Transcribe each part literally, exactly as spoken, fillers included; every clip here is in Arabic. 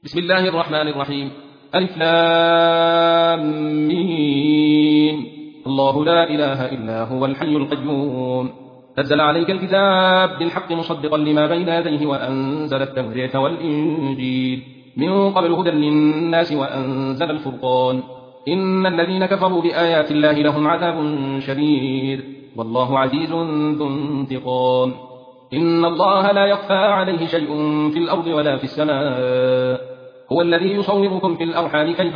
بسم الله الرحمن الرحيم. ألف لام ميم. الله لا إله إلا هو الحي القيوم. نزل عليك الكتاب بالحق مصدقا لما بين يديه وأنزل التوراة والإنجيل من قبل هدى للناس وأنزل الفرقان. إن الذين كفروا بآيات الله لهم عذاب شديد والله عزيز ذو انتقام. إن الله لا يخفى عليه شيء في الأرض ولا في السماء. هو الذي يصوركم في الأرحام كيف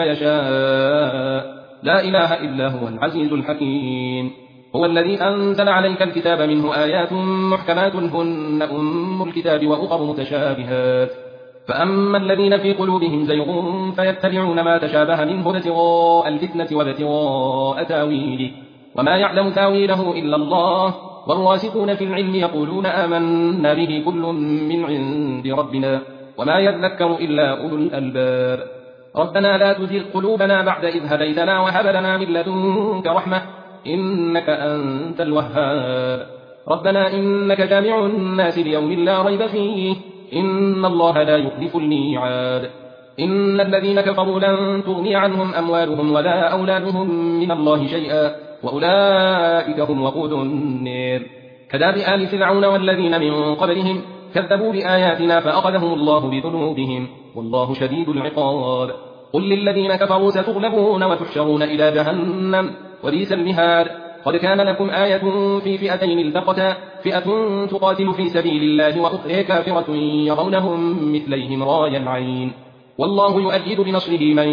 يشاء. لا إله إلا هو العزيز الحكيم. هو الذي أنزل عليك الكتاب منه آيات محكمات هن أم الكتاب وأخر متشابهات. فأما الذين في قلوبهم زيغ فيتبعون ما تشابه منه ابتغاء الفتنة وابتغاء تاويله وما يعلم تاويله إلا الله. والراسخون في العلم يقولون آمنا به كل من عند ربنا وما يذكر إلا أولو الألباب. ربنا لا تزغ قلوبنا بعد إذ هديتنا وهب لنا من لدنك رحمة إنك أنت الوهاب. ربنا إنك جامع الناس ليوم لا ريب فيه إن الله لا يخلف الميعاد. إن الذين كفروا لن تغني عنهم أموالهم ولا أولادهم من الله شيئا وأولئك هم وقود النار. كداب آل فرعون والذين من قبلهم كذبوا بآياتنا فأخذهم الله بذنوبهم والله شديد العقاب. قل للذين كفروا ستغلبون وتحشرون إلى جهنم وبئس المهاد. قد كان لكم آية في فئتين التقتا فئة تقاتل في سبيل الله وأخرى كافرة يرونهم مثليهم راي العين والله يؤيد بنصره من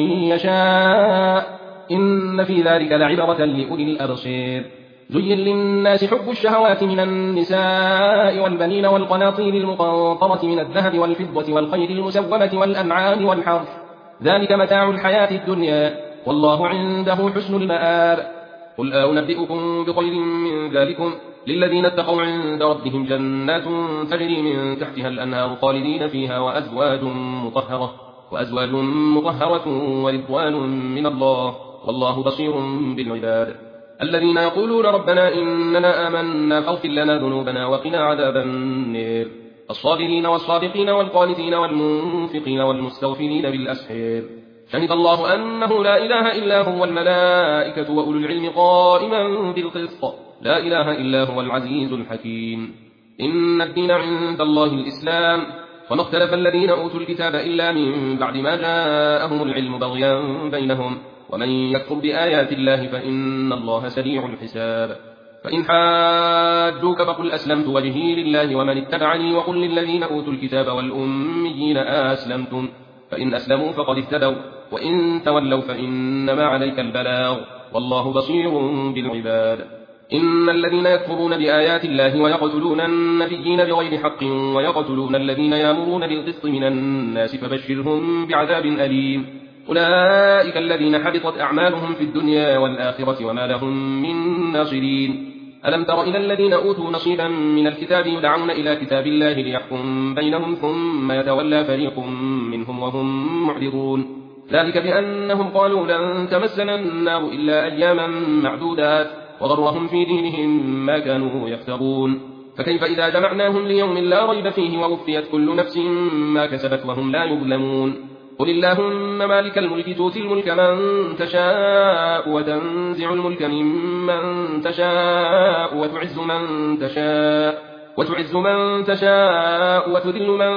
يشاء إن في ذلك لعبرة لأولي الأبصير. زين للناس حب الشهوات من النساء والبنين والقناطير المقنطرة من الذهب والفضة والخيل المسومة والأنعام والحرث ذلك متاع الحياة الدنيا والله عنده حسن المآب. قل أنبئكم بخير من ذلكم للذين اتقوا عند ربهم جنات تجري من تحتها الأنهار خالدين فيها وأزواج مطهرة وأزواج مطهرة ورضوان من الله والله بصير بالعباد. الذين يقولون ربنا إننا آمنا فاغفر لنا ذنوبنا وقنا عذاب النار. الصابرين والصادقين والقانتين والمنفقين والمستغفرين بالأسحار. شهد الله أنه لا إله إلا هو والملائكة وأولو العلم قائما بالقسط لا إله إلا هو العزيز الحكيم. إن الدين عند الله الإسلام وما اختلف الذين أوتوا الكتاب إلا من بعد ما جاءهم العلم بغيا بينهم ومن يكفر بآيات الله فإن الله سريع الحساب. فإن حاجوك فقل أسلمت وجهي لله ومن اتبعني وقل للذين أوتوا الكتاب والأميين أسلمتم فإن أسلموا فقد اهتدوا وإن تولوا فإنما عليك البلاغ والله بصير بالعباد. إن الذين يكفرون بآيات الله ويقتلون النبيين بغير حق ويقتلون الذين يأمرون بالقسط من الناس فبشرهم بعذاب أليم. أولئك الذين حبطت أعمالهم في الدنيا والآخرة وما لهم من ناصرين. ألم تر إلى الذين أوتوا نصيبا من الكتاب يدعون إلى كتاب الله ليحكم بينهم ثم يتولى فريق منهم وهم معرضون. ذلك بأنهم قالوا لن تمسنا النار إلا أياما معدودات وغرهم في دينهم ما كانوا يفترون. فكيف إذا جمعناهم ليوم لا ريب فيه ووفيت كل نفس ما كسبت وهم لا يظلمون. قل اللهم مالك الملك تؤتي الملك من تشاء وتنزع الملك ممن تشاء وتعز من تشاء وتعز من تشاء وتذل من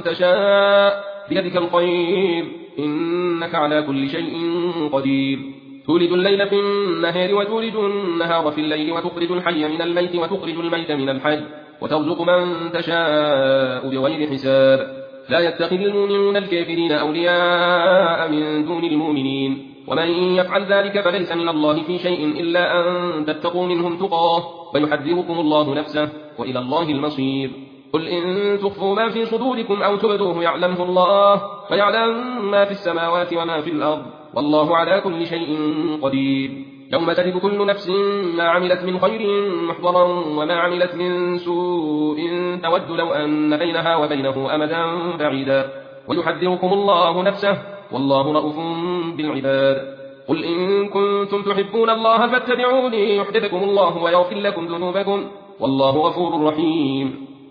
تشاء بيدك الخير إنك على كل شيء قدير. تولد الليل في النهار وتولد النهار في الليل وتخرج الحي من الميت وتخرج الميت من الحي وترزق من تشاء بغير حساب. لا يتخذ المؤمنون الكافرين أولياء من دون المؤمنين ومن يفعل ذلك فليس من الله في شيء إلا أن تتقوا منهم تقاه ويحذركم الله نفسه وإلى الله المصير. قل إن تخفوا ما في صدوركم أو تبدوه يعلمه الله ويعلم ما في السماوات وما في الأرض والله على كل شيء قدير. يوم تجد كل نفس ما عملت من خير محضرا وما عملت من سوء تود لو أن بينها وبينه أمدا بعيدا ويحذركم الله نفسه والله رؤوف بالعباد. قل إن كنتم تحبون الله فاتبعوني يحببكم الله ويغفر لكم ذنوبكم والله غفور رحيم.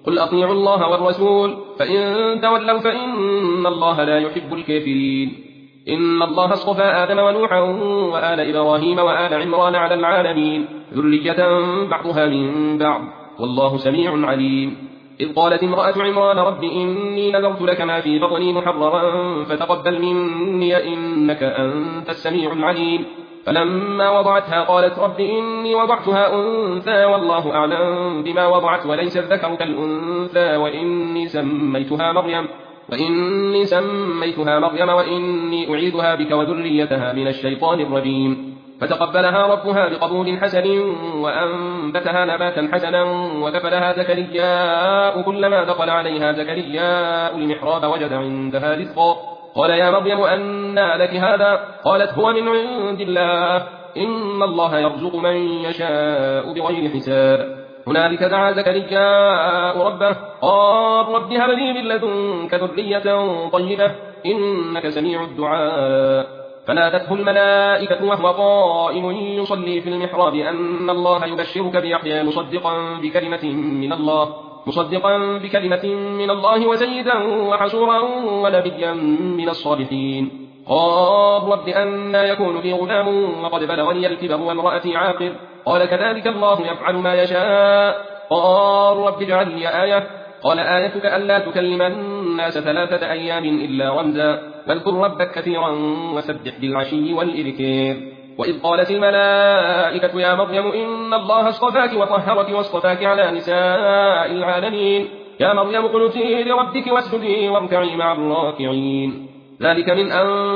قل أطيعوا الله والرسول فإن تولوا فإن الله لا يحب الكافرين. إن الله اصطفى آدم ونوحا وآل إبراهيم وآل عمران على العالمين ذرية بعضها من بعض والله سميع عليم. إذ قالت امرأة عمران رب إني نذرت لك ما في بطني محررا فتقبل مني إنك أنت السميع العليم. فلما وضعتها قالت رب إني وضعتها أنثى والله أعلم بما وضعت وليس الذكر كالأنثى وإني سميتها مريم وإني سميتها مريم وإني أعيذها بك وذريتها من الشيطان الرجيم. فتقبلها ربها بقبول حسن وأنبتها نباتا حسنا وكفلها زكرياء كلما دخل عليها زكرياء المحراب وجد عندها رزقا قال يا مريم أنى لك هذا قالت هو من عند الله إن الله يرزق من يشاء بغير حساب. هنالك دعا زكرياء ربه قال رب هب لي من لدنك ذرية طيبة إنك سميع الدعاء. فنادته الملائكة وهو قائم يصلي في المحراب أن الله يبشرك بيحيى مصدقا بكلمة من الله مصدقا بكلمة من الله وسيدا وحسورا ونبيا من الصالحين. قال رب أنى يكون لي غلام وقد بلغني الكبر وامرأتي عاقر قال كذلك الله يفعل ما يشاء. قال رب اجعل لي آية قال آيتك ألا تكلم الناس ثلاثة أيام إلا رمزا واذكر ربك كثيرا وسبح بالعشي والإبكار. وإذ قالت الملائكة يا مريم إن الله اصطفاك وطهرك واصطفاك على نساء العالمين يا مريم اقنتي لربك واسجدي واركعي مع الراكعين. ذلك من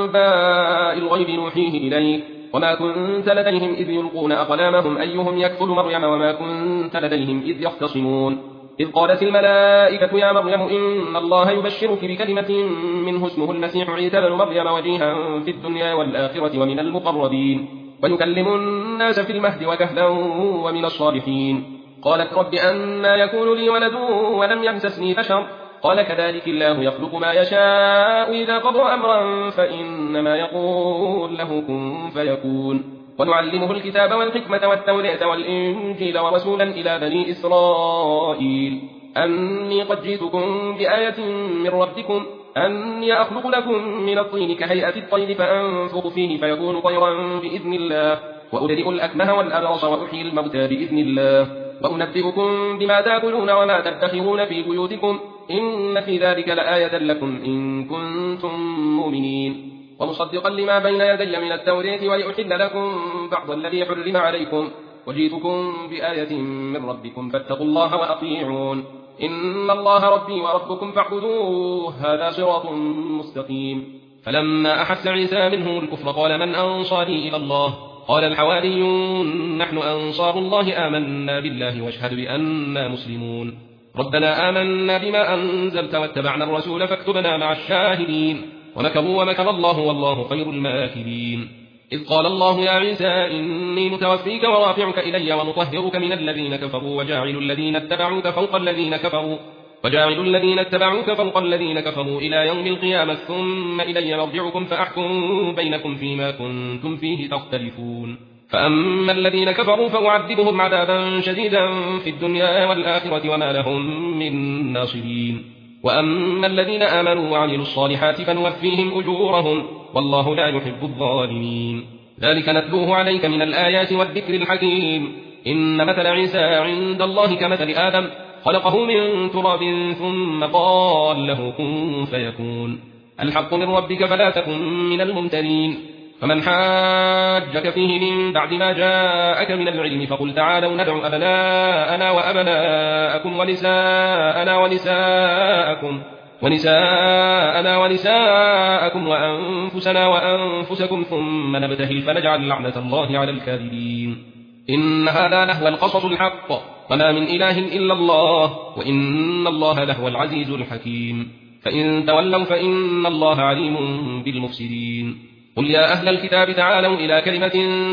أنباء الغيب نوحيه إليك وما كنت لديهم إذ يلقون أقلامهم أيهم يكفل مريم وما كنت لديهم إذ يختصمون. إذ قالت الملائكة يا مريم إن الله يبشرك بكلمة منه اسمه المسيح عيسى بن مريم وجيها في الدنيا والآخرة ومن المقربين ويكلم الناس في المهد وكهلا ومن الصالحين. قالت رب أنى يكون لي ولد ولم يمسسني بشر قال كذلك الله يخلق ما يشاء إذا قضى أمرا فإنما يقول له كن فيكون. ونعلمه الكتاب والحكمة والتوراة والإنجيل ورسولا إلى بني إسرائيل أني قد جئتكم بآية من ربكم أني أخلق لكم من الطين كهيئة الطير فأنفخ فيه فيكون طيرا بإذن الله وأبرئ الأكمه والأبرص وأحيي الموتى بإذن الله وأنبئكم بما تأكلون وما تدخرون في بيوتكم إن في ذلك لآية لكم إن كنتم مؤمنين. ومصدقا لما بين يدي من التوراة ولأحل لكم بعض الذي حرم عليكم وجئتكم بآية من ربكم فاتقوا الله وأطيعون إن الله ربي وربكم فاعبدوه هذا صراط مستقيم. فلما أحس عيسى منهم الكفر قال من أنصاري إلى الله قال الحواريون نحن أنصار الله آمنا بالله واشهد بأننا مسلمون. ربنا آمنا بما أنزلت واتبعنا الرسول فاكتبنا مع الشاهدين ومكروا ومكر الله والله خير الماكرين. إذ قال الله يا عيسى إني متوفيك ورافعك إلي ومطهرك من الذين كفروا وجاعل الذين اتبعوك فوق الذين كفروا وجاعل الذين اتبعوك فوق الذين كفروا إلى يوم القيامة ثم إلي مرجعكم فأحكم بينكم فيما كنتم فيه تختلفون. فأما الذين كفروا فأعذبهم عذابا شديدا في الدنيا والآخرة وما لهم من ناصرين. وأما الذين آمنوا وعملوا الصالحات فنوفيهم أجورهم والله لا يحب الظالمين. ذلك نتلوه عليك من الآيات والذكر الحكيم. إن مثل عيسى عند الله كمثل آدم خلقه من تراب ثم قال له كن فيكون. الحق من ربك فلا تكن من الممترين. فمن حاجك فيه من بعد ما جاءك من العلم فقل تعالوا ندعو أبناءنا وأبناءكم ونساءنا ونساءكم ونساءنا ونساءكم وأنفسنا وأنفسكم ثم نبتهل فنجعل لعنة الله على الكاذبين. إن هذا لهو القصص الحق وما من إله إلا الله وإن الله لهو العزيز الحكيم. فإن تولوا فإن الله عليم بالمفسدين. قل يا أهل الكتاب تعالوا إلى كلمة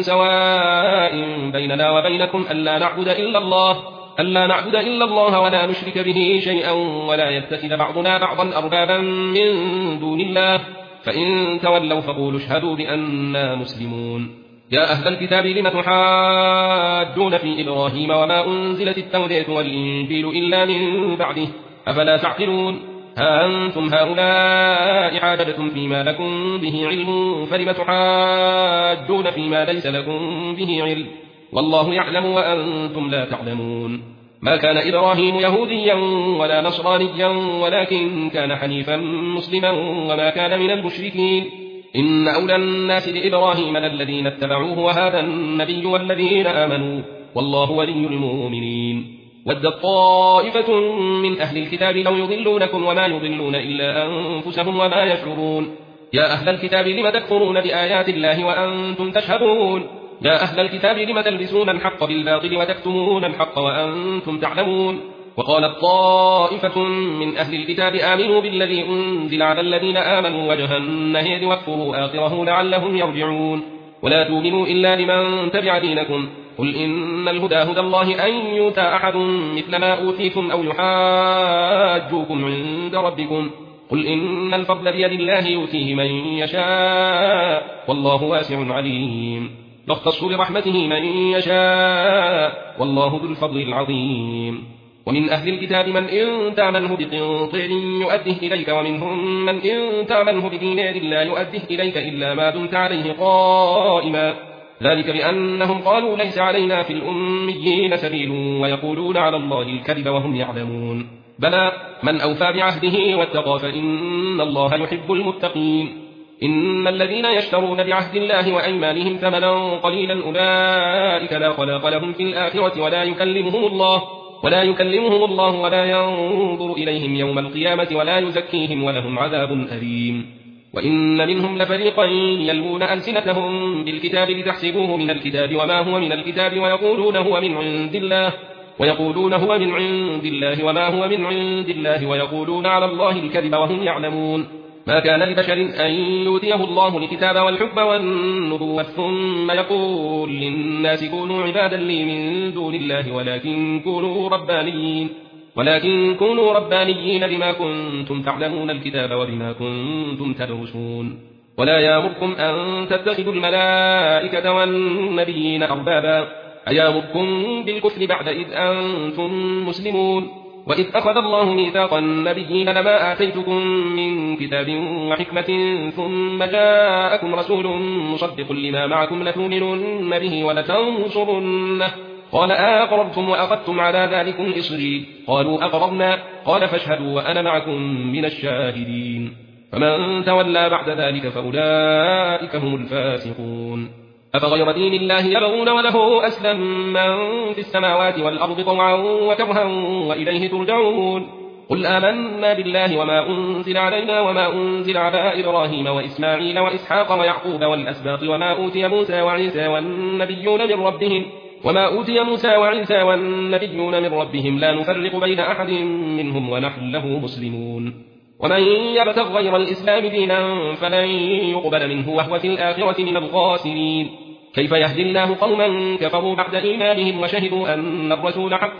سواء بيننا وبينكم ألا نعبد إلا الله ألا نعبد إلا الله ولا نشرك به شيئا ولا يتخذ بعضنا بعضا أربابا من دون الله فإن تولوا فقولوا اشهدوا بأننا مسلمون. يا أهل الكتاب لم تحاجون في إبراهيم وما أنزلت التوراة والإنجيل إلا من بعده أفلا تعقلون ها أنتم هؤلاء حاججتم فيما لكم به علم فلم تحاجون فيما ليس لكم به علم والله يعلم وأنتم لا تعلمون ما كان إبراهيم يهوديا ولا نصرانيا ولكن كان حنيفا مسلما وما كان من المشركين إن أولى الناس بإبراهيم للذين اتبعوه وهذا النبي والذين آمنوا والله ولي المؤمنين ودت طائفة من أهل الكتاب لو يضلونكم وما يضلون إلا أنفسهم وما يشعرون يا أهل الكتاب لم تكفرون بآيات الله وأنتم تشهدون يا أهل الكتاب لم تلبسون الحق بالباطل وتكتمون الحق وأنتم تعلمون وقالت طائفة من أهل الكتاب آمنوا بالذي أنزل على الذين آمنوا وجه النهار واكفروا آخره لعلهم يرجعون ولا تؤمنوا إلا لمن تبع دينكم قل إن الهدى هدى الله أن يؤتى أحد مثل ما أوتيتم أو يحاجوكم عند ربكم قل إن الفضل بيد الله يؤتيه من يشاء والله واسع عليم يختص برحمته من يشاء والله ذو الفضل العظيم ومن أهل الكتاب من إن تعمله بقنطير يؤده إليك ومنهم من إن تعمله بدينار لا يؤده إليك إلا ما دمت عليه قائما ذلك بأنهم قالوا ليس علينا في الأميين سبيل ويقولون على الله الكذب وهم يعلمون بلى من أوفى بعهده واتقى فإن الله يحب المتقين إن الذين يشترون بعهد الله وأيمانهم ثمنا قليلا أولئك لا خلاق لهم في الآخرة ولا يكلمهم الله ولا يكلمهم الله ولا ينظر إليهم يوم القيامة ولا يزكيهم ولهم عذاب أليم وإن منهم لفريقا يلوون ألسنتهم بالكتاب لتحسبوه من الكتاب وما هو من الكتاب ويقولون هو من عند الله ويقولون هو من عند الله وما هو من عند الله ويقولون على الله الكذب وهم يعلمون ما كان لبشر أن يؤتيه الله الكتاب والحكم والنبوة ثم يقول للناس كونوا عبادا لي من دون الله ولكن كونوا ربانيين ولكن كونوا ربانيين بما كنتم تعلمون الكتاب وبما كنتم تدرسون ولا يأمركم أن تتخذوا الملائكة والنبيين أربابا أيامركم بالكفر بعد إذ أنتم مسلمون وإذ أخذ الله ميثاق النبيين لما آتيتكم من كتاب وحكمة ثم جاءكم رسول مصدق لما معكم لتؤمنن به ولتنصرنه قال أقررتم وأخذتم على ذلكم إصري قالوا أقررنا قال فاشهدوا وأنا معكم من الشاهدين فمن تولى بعد ذلك فأولئك هم الفاسقون أفغير دين الله يبغون وله أسلم من في السماوات والأرض طوعا وكرها وإليه ترجعون قل آمنا بالله وما أنزل علينا وما أنزل على إبراهيم وإسماعيل وإسحاق ويعقوب والأسباط وما أوتي موسى وعيسى والنبيون من ربهم وما أوتي موسى وعيسى والنبيون من ربهم لا نفرق بين أحد منهم ونحن له مسلمون ومن يبتغ غير الإسلام دينا فلن يقبل منه وهو في الآخرة من الخاسرين كيف يهدي الله قوما كفروا بعد إيمانهم وشهدوا أن الرسول حق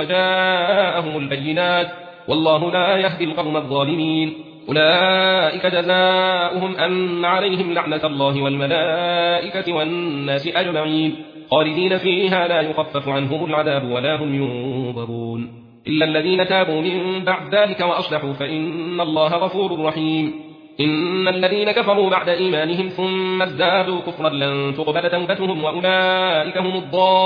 وجاءهم البينات والله لا يهدي القوم الظالمين أولئك جزاؤهم أن عليهم لعنة الله والملائكة والناس أجمعين خالدين فيها لا يخفف عنهم العذاب ولا هم ينظرون إلا الذين تابوا من بعد ذلك وأصلحوا فإن الله غفور رحيم إن الذين كفروا بعد إيمانهم ثم ازدادوا كفرا لن تقبل توبتهم وأولئك هم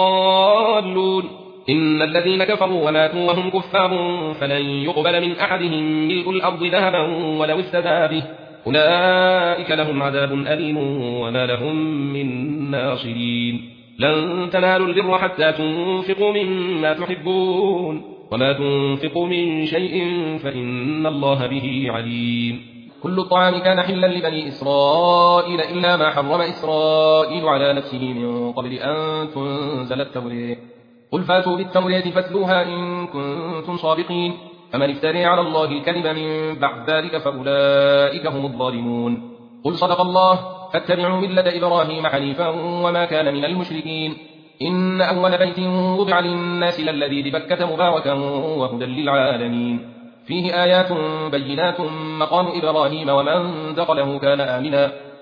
الضالون إن الذين كفروا وماتوا وهم كفار فلن يقبل من أحدهم ملء الأرض ذهبا ولو افتدى به أولئك لهم عذاب أليم وما لهم من ناصرين لن تنالوا البر حتى تنفقوا مما تحبون وما تنفقوا من شيء فإن الله به عليم كل الطعام كان حلا لبني إسرائيل إلا ما حرم إسرائيل على نفسه من قبل أن تنزل التوراة قل فاتوا بالتوراة فاتلوها إن كنتم صادقين فمن افترى على الله الكذب من بعد ذلك فأولئك هم الظالمون قل صدق الله فاتبعوا ملة إبراهيم حنيفا وما كان من المشركين إن أول بيت وضع للناس للذي ببكة مباركا وهدى للعالمين فيه آيات بينات مقام إبراهيم ومن دخله كان آمنا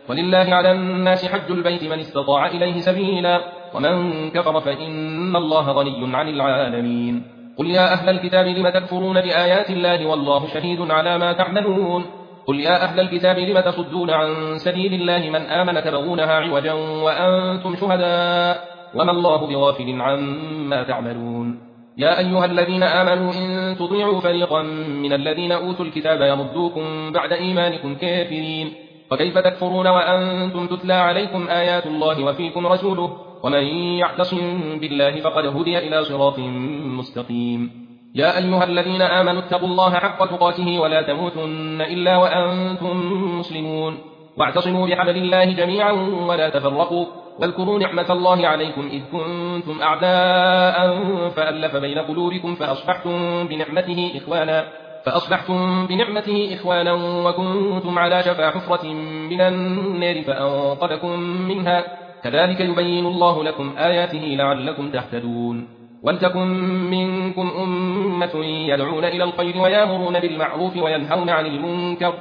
ولله على الناس حج البيت من استطاع إليه سبيلا ومن كفر فإن الله غني عن العالمين. قل يا أهل الكتاب لم تكفرون بآيات الله والله شهيد على ما تعملون. قل يا أهل الكتاب لم تصدون عن سبيل الله من آمن تبغونها عوجا وأنتم شهداء وما الله بغافل عما تعملون. يا أيها الذين آمنوا إن تطيعوا فريقا من الذين أوتوا الكتاب يردوكم بعد إيمانكم كافرين وكيف تكفرون وأنتم تتلى عليكم آيات الله وفيكم رسوله ومن يعتصم بالله فقد هدي إلى صراط مستقيم. يا أيها الذين آمنوا اتقوا الله حق تقاته ولا تموتن إلا وأنتم مسلمون واعتصموا بحبل الله جميعا ولا تفرقوا واذكروا نعمة الله عليكم إذ كنتم أعداء فألف بين قلوبكم فأصبحتم بنعمته إخوانا فأصبحتم بنعمته إخوانا وكنتم على شفا حفرة من النار فأنقذكم منها كذلك يبين الله لكم آياته لعلكم تهتدون. ولتكن منكم أمة يدعون إلى الخير ويامرون بالمعروف وينهون عن المنكر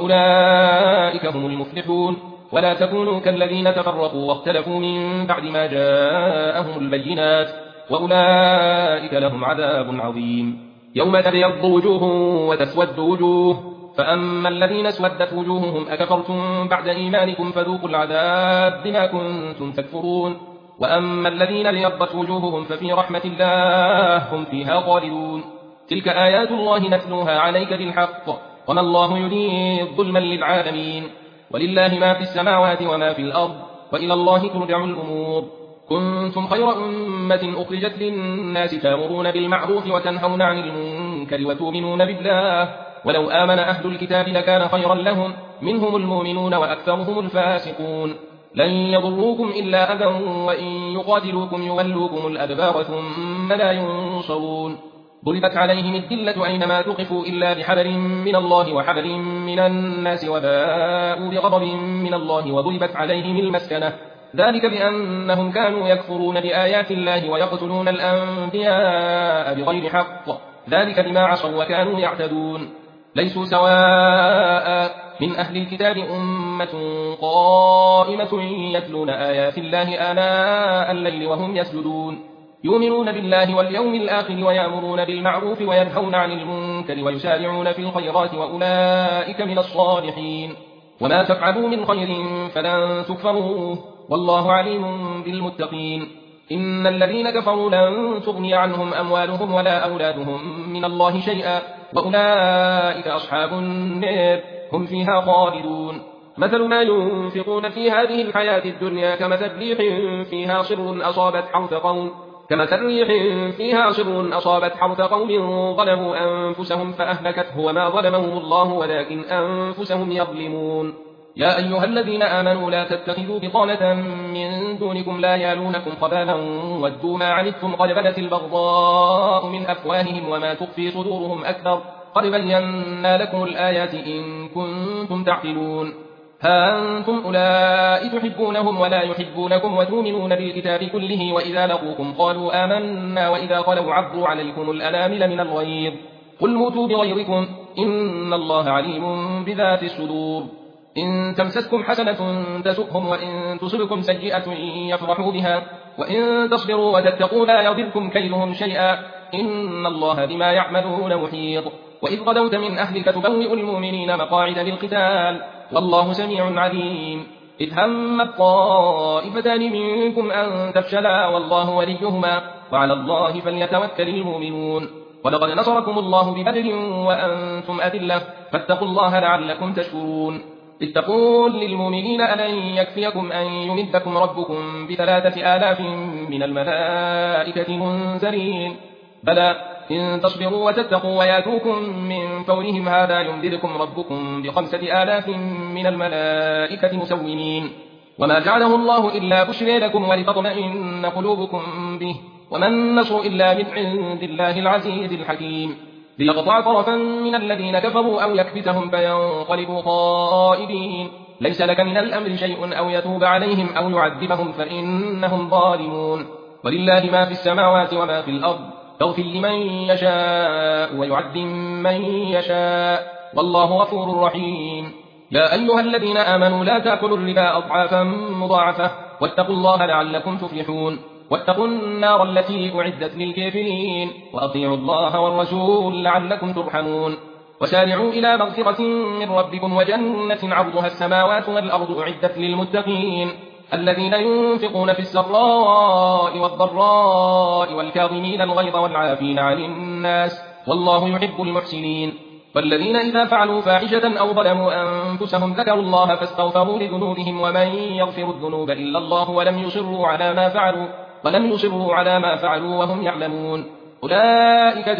وأولئك هم المفلحون. ولا تكونوا كالذين تفرقوا واختلفوا من بعد ما جاءهم البينات وأولئك لهم عذاب عظيم. يوم تبيض وجوه وتسود وجوه فأما الذين اسودت وجوههم أكفرتم بعد إيمانكم فذوقوا العذاب بما كنتم تكفرون وأما الذين ابيضت وجوههم ففي رحمة الله هم فيها خالدون. تلك آيات الله نتلوها عليك بالحق وما الله يريد ظلما للعالمين. ولله ما في السماوات وما في الأرض وإلى الله ترجع الأمور. كنتم خير أمة أخرجت للناس تأمرون بالمعروف وتنهون عن المنكر وتؤمنون بالله ولو آمن أهل الكتاب لكان خيرا لهم منهم المؤمنون وأكثرهم الفاسقون. لن يضروكم إلا أذى وإن يقاتلوكم يولوكم الأدبار ثم لا ينصرون. ضربت عليهم الذلة أينما تقفوا إلا بحبل من الله وحبل من الناس وباءوا بغضب من الله وضربت عليهم المسكنة ذلك بأنهم كانوا يكفرون بآيات الله ويقتلون الأنبياء بغير حق ذلك بما عصوا وكانوا يعتدون. ليسوا سواء من أهل الكتاب أمة قائمة يتلون آيات الله آناء الليل وهم يسجدون يؤمنون بالله واليوم الآخر ويأمرون بالمعروف وينهون عن المنكر ويسارعون في الخيرات وأولئك من الصالحين. وما تفعلوا من خير فلن تكفروه والله عليم بالمتقين. إن الذين كفروا لن تغني عنهم أموالهم ولا أولادهم من الله شيئا وأولئك أصحاب النار هم فيها خالدون. مثل ما ينفقون في هذه الحياة الدنيا كمثل ريح فيها صر أصابت حرث قوم كمثل ريح فيها صر أصابت حرث قوم ظلموا أنفسهم فأهلكته وما ظلمهم الله ولكن أنفسهم يظلمون. يا أيها الذين آمنوا لا تتخذوا بطانة من دونكم لا يالونكم خبالا ودوا ما عنتم قد بدت البغضاء من أفواههم وما تخفي صدورهم أكبر قد بينا لكم الآيات إن كنتم تعقلون. ها أنتم أولئك تحبونهم ولا يحبونكم وتؤمنون بالكتاب كله وإذا لقوكم قالوا آمنا وإذا خلوا عضوا عليكم الأنامل من الغيظ قل موتوا بغيظكم إن الله عليم بذات الصدور. إن تمسسكم حسنة تسؤهم وإن تصبكم سيئة يفرحوا بها وإن تصبروا وتتقوا لا يضركم كيدهم شيئا إن الله بما يعملون محيط. وإذ غدوت من أهلك تبوئ المؤمنين مقاعد للقتال والله سميع عليم. إذ همت طائفتان منكم أن تفشلا والله وليهما وعلى الله فليتوكل المؤمنون. ولقد نصركم الله ببدر وأنتم أذلة فاتقوا الله لعلكم تشكرون. إذ تقول للمؤمنين ألن يكفيكم أن يمدكم ربكم بثلاثة آلاف من الملائكة منزلين بلى إن تصبروا وتتقوا وياتوكم من فورهم هذا يمددكم ربكم بخمسة آلاف من الملائكة مسومين. وما جعله الله إلا بشرى لكم ولتطمئن قلوبكم به وما النصر إلا من عند الله العزيز الحكيم. ليقطع طرفا من الذين كفروا أو يكبتهم فينقلبوا خائبين ليس لك من الأمر شيء أو يتوب عليهم أو يعذبهم فإنهم ظالمون. ولله ما في السماوات وما في الأرض يغفر لمن يشاء ويعذب من يشاء والله غفور رحيم. يا أيها الذين آمنوا لا تأكلوا الربا أضعافا مضاعفة واتقوا الله لعلكم تفلحون واتقوا النار التي أعدت للكافرين وأطيعوا الله والرسول لعلكم ترحمون وسارعوا إلى مغفرة من ربكم وجنة عرضها السماوات والأرض أعدت للمتقين الذين ينفقون في السراء والضراء والكاظمين الغيظ والعافين عن الناس والله يحب المحسنين والذين إذا فعلوا فاحشة أو ظلموا أنفسهم ذكروا الله فاستغفروا لذنوبهم ومن يغفر الذنوب إلا الله ولم يصروا على ما فعلوا ولم يصروا على ما فعلوا وهم يعلمون أولئك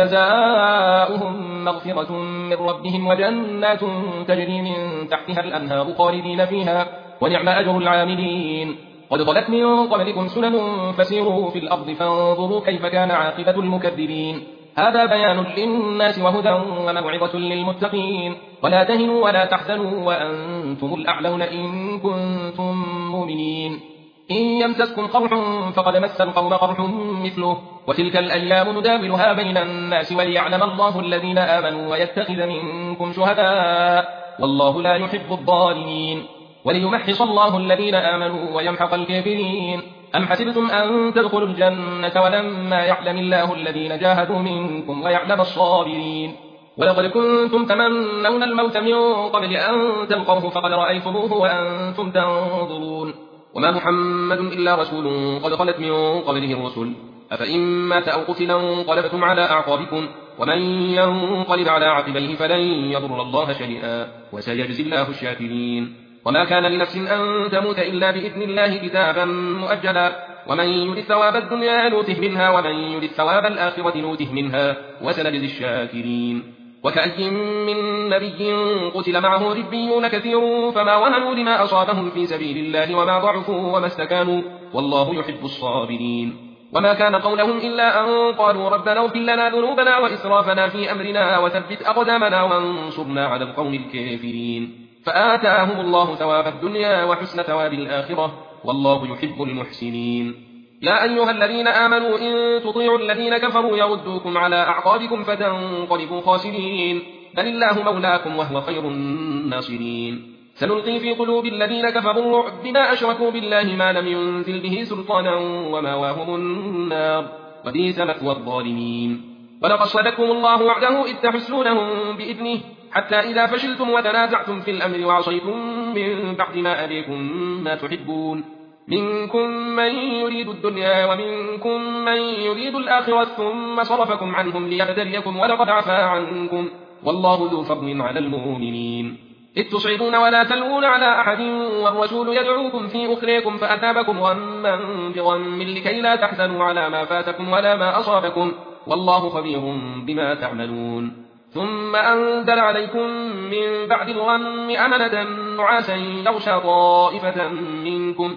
جزاؤهم مغفرة من ربهم وجنات تجري من تحتها الأنهار خالدين فيها ونعم أجر العاملين قد خلت من قبلكم سنن فسيروا في الأرض فانظروا كيف كان عاقبة المكذبين هذا بيان للناس وهدى وموعظة للمتقين ولا تهنوا ولا تحزنوا وأنتم الأعلون إن كنتم مؤمنين إن يمسسكم قرح فقد مس القوم قرح مثله وتلك الأيام نداولها بين الناس وليعلم الله الذين آمنوا ويتخذ منكم شهداء والله لا يحب الظالمين وليمحص الله الذين آمنوا ويمحق الكافرين أم حسبتم أن تدخلوا الجنة ولما يعلم الله الذين جاهدوا منكم ويعلم الصابرين ولقد كنتم تمنون الموت من قبل أن تلقوه فقد رأيتموه وأنتم تنظرون وما محمد إلا رسول قد خلت من قبله الرسل أفإن مات أو قتل انقلبتم على أعقابكم ومن ينقلب على عقبيه فلن يضر الله شيئا وسيجزي الله الشاكرين وما كان لنفس أن تموت إلا بإذن الله كتابا مؤجلا ومن يرد ثواب الدنيا نوته منها ومن يرد ثواب الآخرة نوته منها وسنجزي الشاكرين وكأي من نبي قتل معه ربيون كثير فما وهنوا لما أصابهم في سبيل الله وما ضعفوا وما استكانوا والله يحب الصابرين وما كان قولهم إلا أن قالوا ربنا اغفر لنا ذنوبنا وإسرافنا في أمرنا وثبت أقدامنا وانصرنا على القوم الكافرين فآتاهم الله ثواب الدنيا وحسن ثواب الآخرة والله يحب المحسنين يا أيها الذين آمنوا إن تطيعوا الذين كفروا يردوكم على أعقابكم فتنقلبوا خاسرين بل الله مولاكم وهو خير الناصرين سنلقي في قلوب الذين كفروا الرعب بما أشركوا بالله ما لم ينزل به سلطانا وماواهم النار وبئس مثوى الظالمين ولقد صدقكم الله وعده إذ تحسونهم بإذنه حتى إذا فشلتم وتنازعتم في الأمر وعصيتم من بعد ما أريكم ما تحبون منكم من يريد الدنيا ومنكم من يريد الآخرة ثم صرفكم عنهم ليبتليكم ولقد عفا عنكم والله ذو فضل على المؤمنين إذ تصعدون ولا تلوون على أحد والرسول يدعوكم في أخريكم فأثابكم غما بغم لكي لا تحزنوا على ما فاتكم ولا ما أصابكم والله خبير بما تعملون ثم أنزل عليكم من بعد الغم أمنة نعاسا يغشى طائفة منكم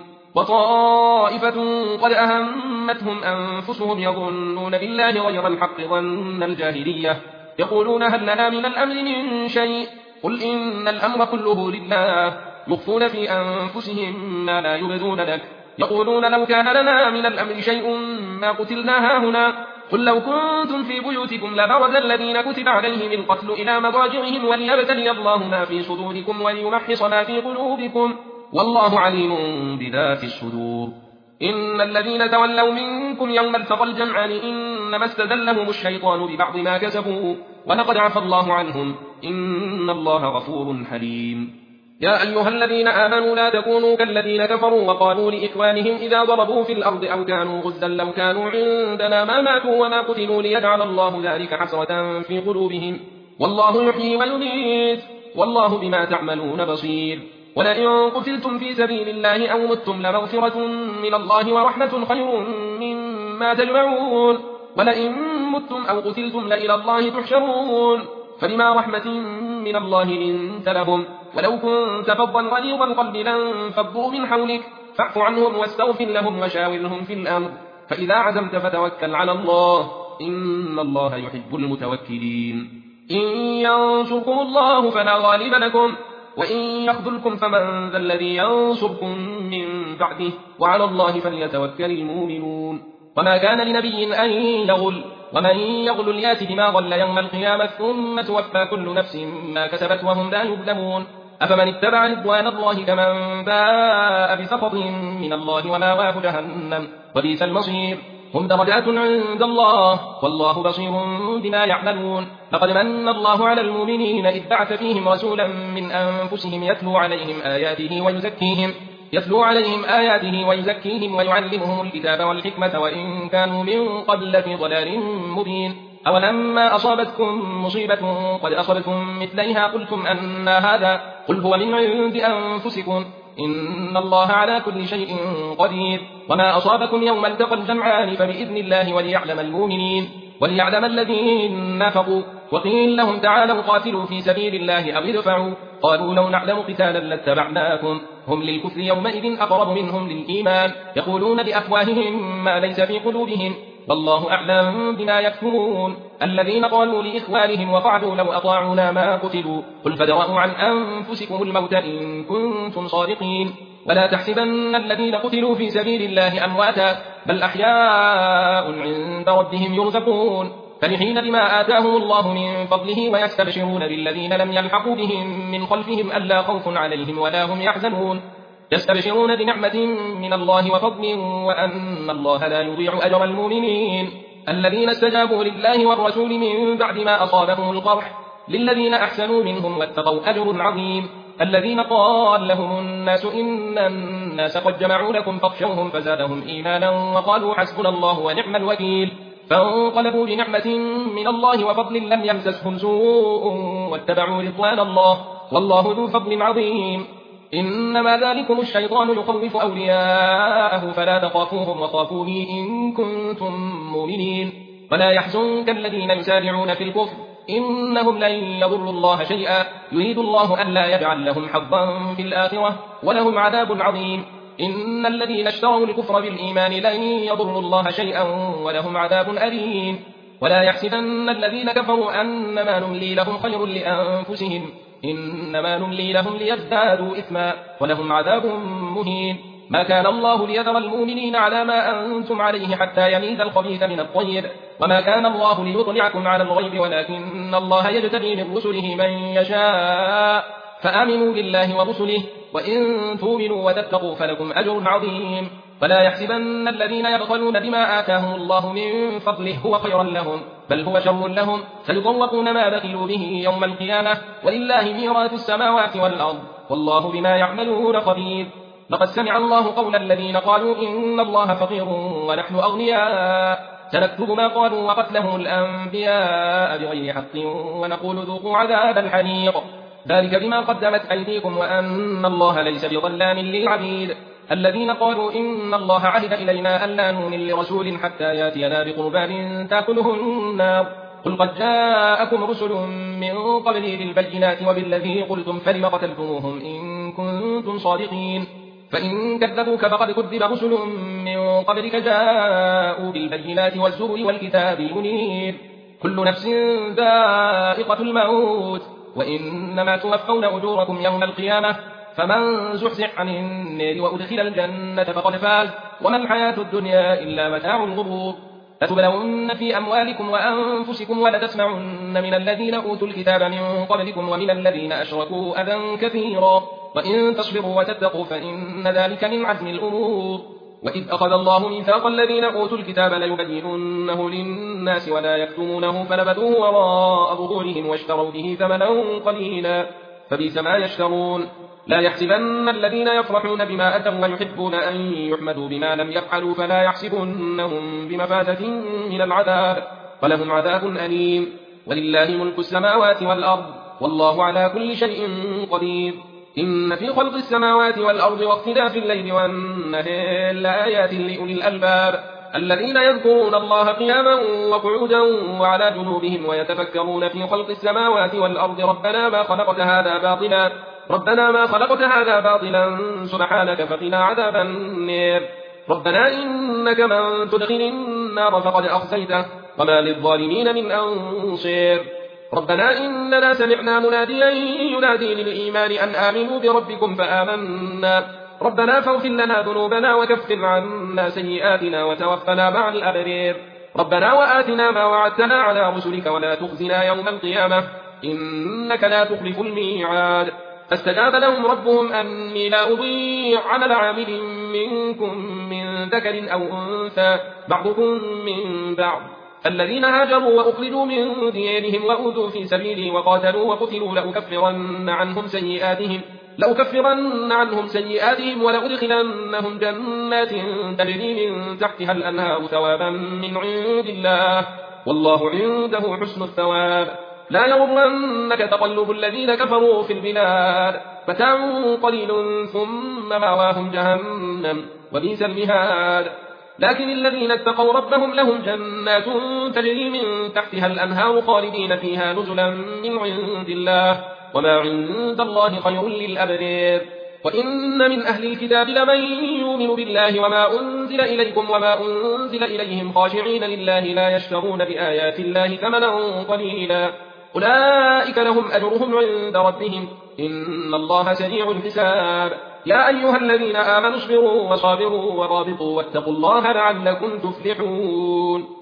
وطائفة قد أهمتهم أنفسهم يظنون بالله غير الحق ظن الجاهلية يقولون هل لنا من الأمر من شيء قل إن الأمر كله لله يخفون في أنفسهم ما لا يبدون لك يقولون لو كان لنا من الأمر شيء ما قتلنا هاهنا قل لو كنتم في بيوتكم لبرز الذين كتب عليهم القتل إلى مضاجعهم وليبتلي الله ما في صدوركم وليمحص ما في قلوبكم والله عليم بذات الصدور إن الذين تولوا منكم يوم التقى الجمعان إنما استزلهم الشيطان ببعض ما كسبوا ولقد عفى الله عنهم إن الله غفور حليم يا أيها الذين آمنوا لا تكونوا كالذين كفروا وقالوا لإخوانهم إذا ضربوا في الأرض أو كانوا غزا لو كانوا عندنا ما ماتوا وما قتلوا ليجعل الله ذلك حسرة في قلوبهم والله يحيي ويميت والله بما تعملون بصير ولئن قتلتم في سبيل الله أو متم لمغفرة من الله ورحمة خير مما تجمعون ولئن متم أو قتلتم لإلى الله تحشرون فبما رحمة من الله لنت لهم ولو كنت فظا غليظ القلب لانفضوا من حولك فاعف عنهم واستغفر لهم وشاورهم في الأمر فإذا عزمت فتوكل على الله إن الله يحب المتوكلين إن ينصركم الله فلا غالب لكم وإن يخذلكم فمن ذا الذي ينصركم من بعده وعلى الله فليتوكل المؤمنون وما كان لنبي أن يغل ومن يغل يات بما غل يوم القيامة ثم توفى كل نفس ما كسبت وهم لا يظلمون أفمن اتبع رضوان الله كمن باء بسخط من الله ومأواه جهنم وبئس المصير هم درجات عند الله والله بصير بما يعملون لقد من الله على المؤمنين إذ بعث فيهم رسولا من أنفسهم يتلو عليهم آياته ويزكيهم يتلو عليهم آياته ويزكيهم ويعلمهم الكتاب والحكمة وإن كانوا من قبل في ضلال مبين أولما أصابتكم مصيبة قد أصبتم مثليها قلتم أن هذا قل هو من عند أنفسكم إن الله على كل شيء قدير وما أصابكم يوم التقى الجمعان فبإذن الله وليعلم المؤمنين وليعلم الذين نافقوا وقيل لهم تعالوا قاتلوا في سبيل الله أو ادفعوا قالوا لو نعلم قتالا لاتبعناكم هم للكفر يومئذ أقرب منهم للإيمان يقولون بأفواههم ما ليس في قلوبهم والله أعلم بما يكتمون الذين قالوا لإخوانهم وقعدوا لو أطاعونا ما قتلوا قل فادرءوا عن أنفسكم الموت إن كنتم صادقين ولا تحسبن الذين قتلوا في سبيل الله أمواتا بل أحياء عند ربهم يرزقون فرحين بما آتاهم الله من فضله ويستبشرون بالذين لم يلحقوا بهم من خلفهم ألا خوف عليهم ولا هم يحزنون يستبشرون بنعمة من الله وفضل وأن الله لا يضيع أجر المؤمنين الذين استجابوا لله والرسول من بعد ما أصابهم القرح للذين أحسنوا منهم واتقوا أجر عظيم الذين قال لهم الناس إن الناس قد جمعوا لكم فاخشوهم فزادهم إيمانا وقالوا حسبنا الله ونعم الوكيل فانقلبوا بنعمة من الله وفضل لم يمسسهم سوء واتبعوا رضوان الله والله ذو فضل عظيم إنما ذلكم الشيطان يخوف أولياءه فلا تخافوهم وخافوني إن كنتم مؤمنين ولا يحزنك الذين يسارعون في الكفر إنهم لن يضروا الله شيئا يريد الله ألا يجعل لهم حظا في الآخرة ولهم عذاب عظيم إن الذين اشتروا الكفر بالإيمان لن يضروا الله شيئا ولهم عذاب أليم ولا يحسبن الذين كفروا أنما نملي لهم خير لأنفسهم إنما نملي لهم ليزدادوا إثما ولهم عذاب مهين ما كان الله ليذر المؤمنين على ما أنتم عليه حتى يميز الخبيث من الطيب وما كان الله ليطلعكم على الغيب ولكن الله يجتبي من رسله من يشاء فآمنوا بالله ورسله وإن تؤمنوا وتتقوا فلكم أجر عظيم ولا يحسبن الذين يبخلون بما آتاهم الله من فضله هو خيرا لهم بل هو شر لهم سيطوقون ما بخلوا به يوم القيامة ولله ميراث السماوات والأرض والله بما يعملون خبير لقد سمع الله قول الذين قالوا إن الله فقير ونحن أغنياء سنكتب ما قالوا وقتلهم الأنبياء بغير حق ونقول ذوقوا عذاب الحريق ذلك بما قدمت أيديكم وأن الله ليس بظلام للعبيد الذين قالوا إن الله عهد إلينا ألا نؤمن لرسول حتى ياتينا بقربان تأكله النار قل قد جاءكم رسل من قبلي بالبينات وبالذي قلتم فلم قتلتموهم إن كنتم صادقين فإن كذبوك فقد كذب رسل من قبلك جاءوا بالبينات والزبر والكتاب المنير كل نفس ذائقة الموت وإنما توفون أجوركم يوم القيامة فمن زحزح عن النار وأدخل الجنة فقد فاز وما الحياة الدنيا إلا متاع الغرور لتبلون في أموالكم وأنفسكم ولتسمعن من الذين أوتوا الكتاب من قبلكم ومن الذين أشركوا أذى كثيرا وإن تصبروا وتتقوا فإن ذلك من عزم الأمور وإذ أخذ الله ميثاق الذين أوتوا الكتاب ليبيننه للناس ولا يكتمونه فنبذوه وراء ظهورهم واشتروا به ثمنا قليلا فبئس ما يشترون لا يحسبن الذين يفرحون بما أتوا ويحبون أن يحمدوا بما لم يفعلوا فلا يحسبنهم بمفازة من العذاب ولهم عذاب أليم ولله ملك السماوات والأرض والله على كل شيء قدير إن في خلق السماوات والأرض واختلاف الليل والنهار لآيات لأولي الألباب الذين يذكرون الله قياما وقعودا وعلى جنوبهم ويتفكرون في خلق السماوات والأرض ربنا ما خلقت هذا باطلا ربنا ما خلقت هذا باطلا سبحانك فقنا عذاب النار ربنا إنك من تدخل النار فقد أخزيته وما للظالمين من أنصير ربنا إننا سمعنا مناديا ينادي للإيمان أن آمنوا بربكم فآمنا ربنا فاغفر لنا ذنوبنا وكفر عنا سيئاتنا وتوفنا مع الأبرار ربنا وآتنا ما وعدتنا على رسلك ولا تخزنا يوم القيامة إنك لا تخلف الميعاد فاستجاب لهم ربهم أني لا أضيع عمل عامل منكم من ذكر أو أنثى بعضكم من بعض. الذين هاجروا وأخرجوا من ديارهم وأوذوا في سبيلي وقاتلوا وقتلوا لأكفرن عنهم سيئاتهم لأكفرن عنهم سيئاتهم ولأدخلنهم جنات تجري من تحتها الأنهار ثوابا من عند الله والله عنده حسن الثواب. لا يغرنك تقلب الذين كفروا في البلاد متاع قليل ثم مأواهم جهنم وبئس المهاد. لكن الذين اتقوا ربهم لهم جنات تجري من تحتها الأنهار خالدين فيها نزلا من عند الله وما عند الله خير للأبرار. وإن من أهل الكتاب لمن يؤمن بالله وما أنزل إليكم وما أنزل إليهم خاشعين لله لا يشترون بآيات الله ثمنا قليلا أولئك لهم أجرهم عند ربهم إن الله سريع الحساب. يا أيها الذين آمنوا اصبروا وصابروا ورابطوا واتقوا الله لعلكم تفلحون.